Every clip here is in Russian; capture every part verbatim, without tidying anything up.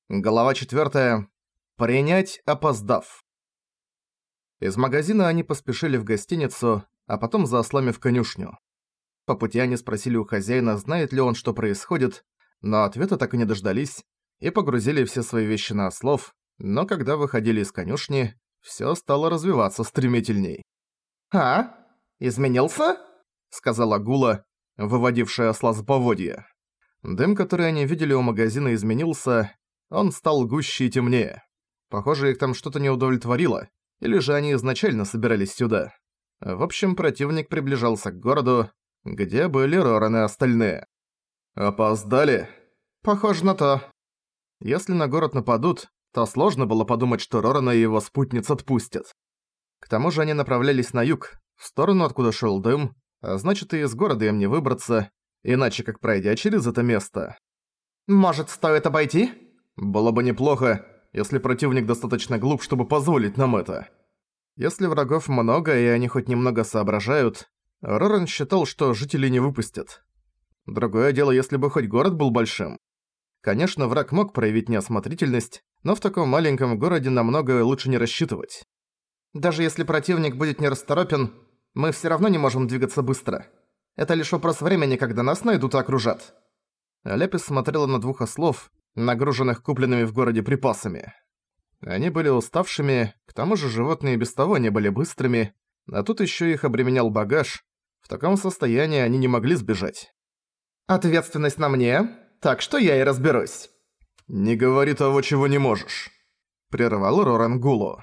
Глава четвёртая. Принять, опоздав. Из магазина они поспешили в гостиницу, а потом заослами в конюшню. По пути они спросили у хозяина, знает ли он, что происходит, но ответа так и не дождались, и погрузили все свои вещи на ослов, но когда выходили из конюшни, всё стало развиваться стремительней. «А? Изменился?» — сказала Гула, выводившая осла с поводья. Дым, который они видели у магазина, изменился. Он стал гуще и темнее. Похоже, их там что-то не удовлетворило, или же они изначально собирались сюда. В общем, противник приближался к городу, где были Роран и остальные. «Опоздали?» «Похоже на то». Если на город нападут, то сложно было подумать, что Рорана и его спутниц отпустят. К тому же они направлялись на юг, в сторону, откуда шел дым, а значит, и из города им не выбраться, иначе как пройдя через это место. «Может, стоит обойти?» «Было бы неплохо, если противник достаточно глуп, чтобы позволить нам это. Если врагов много и они хоть немного соображают, Роран считал, что жителей не выпустят. Другое дело, если бы хоть город был большим. Конечно, враг мог проявить неосмотрительность, но в таком маленьком городе намного лучше не рассчитывать. Даже если противник будет нерасторопен, мы всё равно не можем двигаться быстро. Это лишь вопрос времени, когда нас найдут и окружат». Лепис смотрела на двух ослов, нагруженных купленными в городе припасами. Они были уставшими, к тому же животные без того не были быстрыми, а тут ещё их обременял багаж. В таком состоянии они не могли сбежать. «Ответственность на мне, так что я и разберусь». «Не говори того, чего не можешь», — прервал Роран Гулу.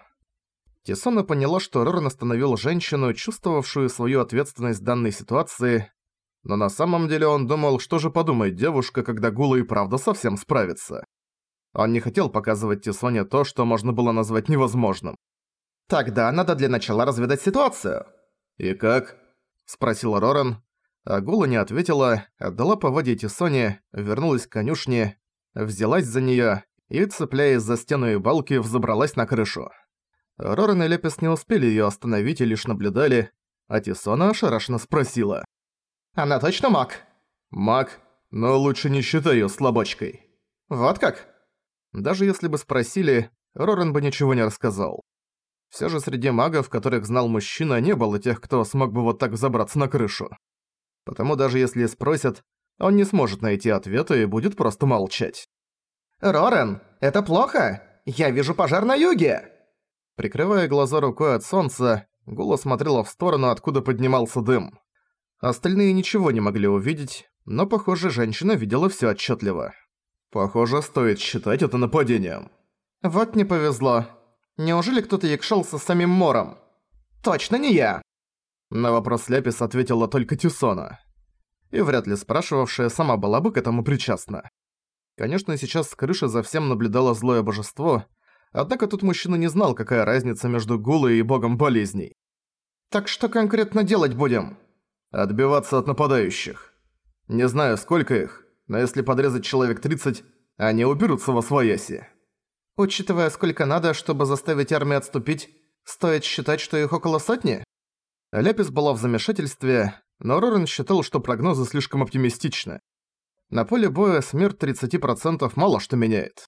Тисона поняла, что Роран остановил женщину, чувствовавшую свою ответственность в данной ситуации, но на самом деле он думал, что же подумает девушка, когда Гула и правда совсем справится. Он не хотел показывать Тисоне то, что можно было назвать невозможным. «Тогда надо для начала разведать ситуацию». «И как?» – спросил Роран. А Гула не ответила, отдала поводья Тисоне, вернулась к конюшне, взялась за неё и, цепляясь за стену и балки, взобралась на крышу. Роран и Лепис не успели её остановить и лишь наблюдали, а Тисона ошарашенно спросила. «Она точно маг?» «Маг, но лучше не считай её слабачкой». «Вот как?» Даже если бы спросили, Роран бы ничего не рассказал. Всё же среди магов, которых знал мужчина, не было тех, кто смог бы вот так взобраться на крышу. Потому даже если спросят, он не сможет найти ответа и будет просто молчать. «Роран, это плохо! Я вижу пожар на юге!» Прикрывая глаза рукой от солнца, Гула смотрела в сторону, откуда поднимался дым. Остальные ничего не могли увидеть, но, похоже, женщина видела всё отчётливо. «Похоже, стоит считать это нападением». «Вот не повезло. Неужели кто-то якшался с самим Мором?» «Точно не я!» На вопрос Лепис ответила только Тисона. И вряд ли спрашивавшая сама была бы к этому причастна. Конечно, сейчас с крыши за всем наблюдало злое божество, однако тут мужчина не знал, какая разница между Гулой и богом болезней. «Так что конкретно делать будем?» «Отбиваться от нападающих. Не знаю, сколько их, но если подрезать человек тридцать, они уберутся восвояси». «Учитывая, сколько надо, чтобы заставить армию отступить, стоит считать, что их около сотни?» Лепис была в замешательстве, но Роран считал, что прогнозы слишком оптимистичны. На поле боя смерть тридцать процентов мало что меняет.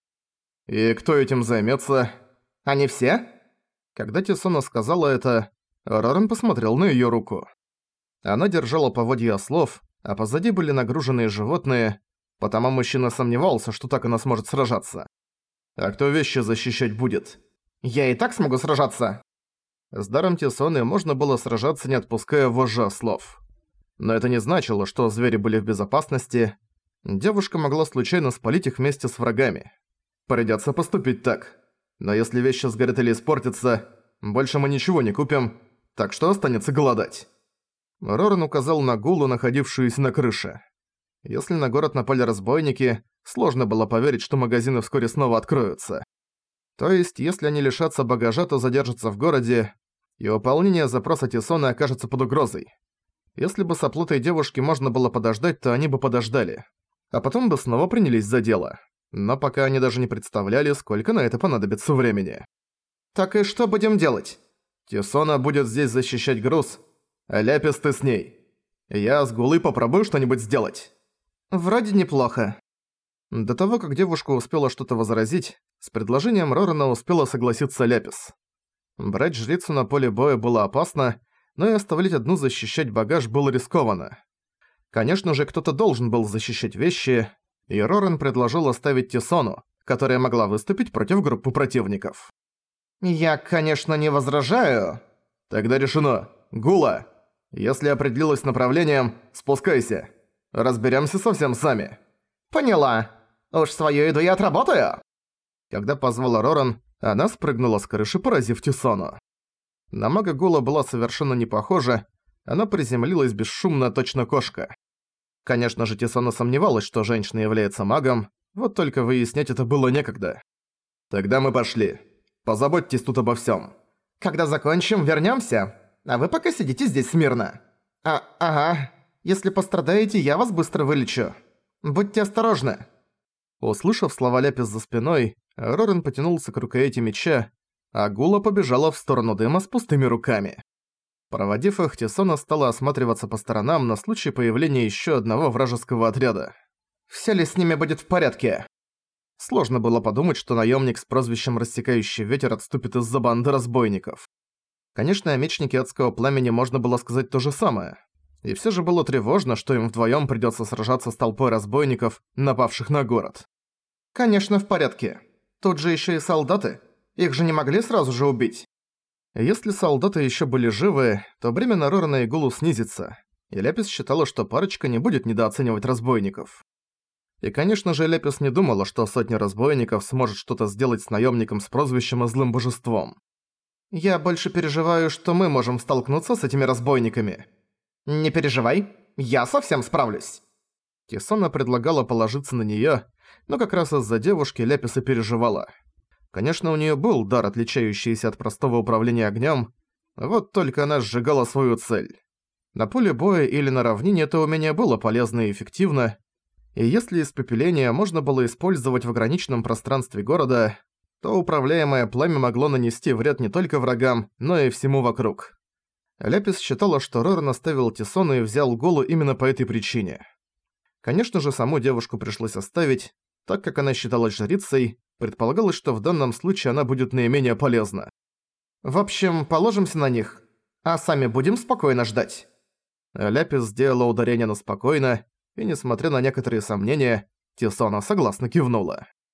«И кто этим займётся?» «Они все?» Когда Тисона сказала это, Роран посмотрел на её руку. Она держала поводья ослов, а позади были нагруженные животные, потому мужчина сомневался, что так она сможет сражаться. «А кто вещи защищать будет?» «Я и так смогу сражаться!» С даром Тисоны можно было сражаться, не отпуская вожжи ослов. Но это не значило, что звери были в безопасности. Девушка могла случайно спалить их вместе с врагами. Придётся поступить так. Но если вещи сгорят или испортятся, больше мы ничего не купим, так что останется голодать. Роран указал на Гулу, находившуюся на крыше. Если на город напали разбойники, сложно было поверить, что магазины вскоре снова откроются. То есть, если они лишатся багажа, то задержатся в городе, и выполнение запроса Тисоны окажется под угрозой. Если бы с оплотой девушки можно было подождать, то они бы подождали. А потом бы снова принялись за дело. Но пока они даже не представляли, сколько на это понадобится времени. «Так и что будем делать?» «Тисона будет здесь защищать груз, а Лепис ты с ней. Я с Гулой попробую что-нибудь сделать». «Вроде неплохо». До того, как девушка успела что-то возразить, с предложением Рорана успела согласиться Ляпис. Брать жрицу на поле боя было опасно, но и оставлять одну защищать багаж было рискованно. Конечно же, кто-то должен был защищать вещи, и Роран предложил оставить Тисону, которая могла выступить против группы противников. «Я, конечно, не возражаю». «Тогда решено. Гула, если определилась направлением, спускайся. Разберёмся совсем сами». «Поняла. Уж свою еду я отработаю». Когда позвала Роран, она спрыгнула с крыши, поразив Тисону. На мага Гула была совершенно не похожа, она приземлилась бесшумно, точно кошка. Конечно же, Тисона сомневалась, что женщина является магом, вот только выяснять это было некогда. «Тогда мы пошли. Позаботьтесь тут обо всём. Когда закончим, вернёмся, а вы пока сидите здесь смирно». «А, ага. Если пострадаете, я вас быстро вылечу. Будьте осторожны». Услышав слова Ляпис за спиной, Роран потянулся к рукояти меча, а Гула побежала в сторону дыма с пустыми руками. Проводив их, Тисона стала осматриваться по сторонам на случай появления ещё одного вражеского отряда. «Всё ли с ними будет в порядке?» Сложно было подумать, что наёмник с прозвищем «Рассекающий ветер» отступит из-за банды разбойников. Конечно, о мечнике Адского Пламени можно было сказать то же самое. И всё же было тревожно, что им вдвоём придётся сражаться с толпой разбойников, напавших на город. «Конечно, в порядке. Тут же ещё и солдаты. Их же не могли сразу же убить». Если солдаты ещё были живы, то бремя на Рорана и Гулу снизится, и Ляпис считала, что парочка не будет недооценивать разбойников. И, конечно же, Ляпис не думала, что сотня разбойников сможет что-то сделать с наёмником с прозвищем и злым божеством. «Я больше переживаю, что мы можем столкнуться с этими разбойниками». «Не переживай, я совсем справлюсь». Тисона предлагала положиться на неё, но как раз из-за девушки Ляпис и переживала. Конечно, у неё был дар, отличающийся от простого управления огнём, вот только она сжигала свою цель. На поле боя или на равнине это умение было полезно и эффективно, и если испепеление можно было использовать в ограниченном пространстве города, то управляемое пламя могло нанести вред не только врагам, но и всему вокруг. Ляпис считала, что Роран оставил Тисону и взял Гулу именно по этой причине. Конечно же, саму девушку пришлось оставить, так как она считалась жрицей, предполагалось, что в данном случае она будет наименее полезна. «В общем, положимся на них, а сами будем спокойно ждать». Ляпис сделала ударение на «спокойно», и, несмотря на некоторые сомнения, Тисона согласно кивнула.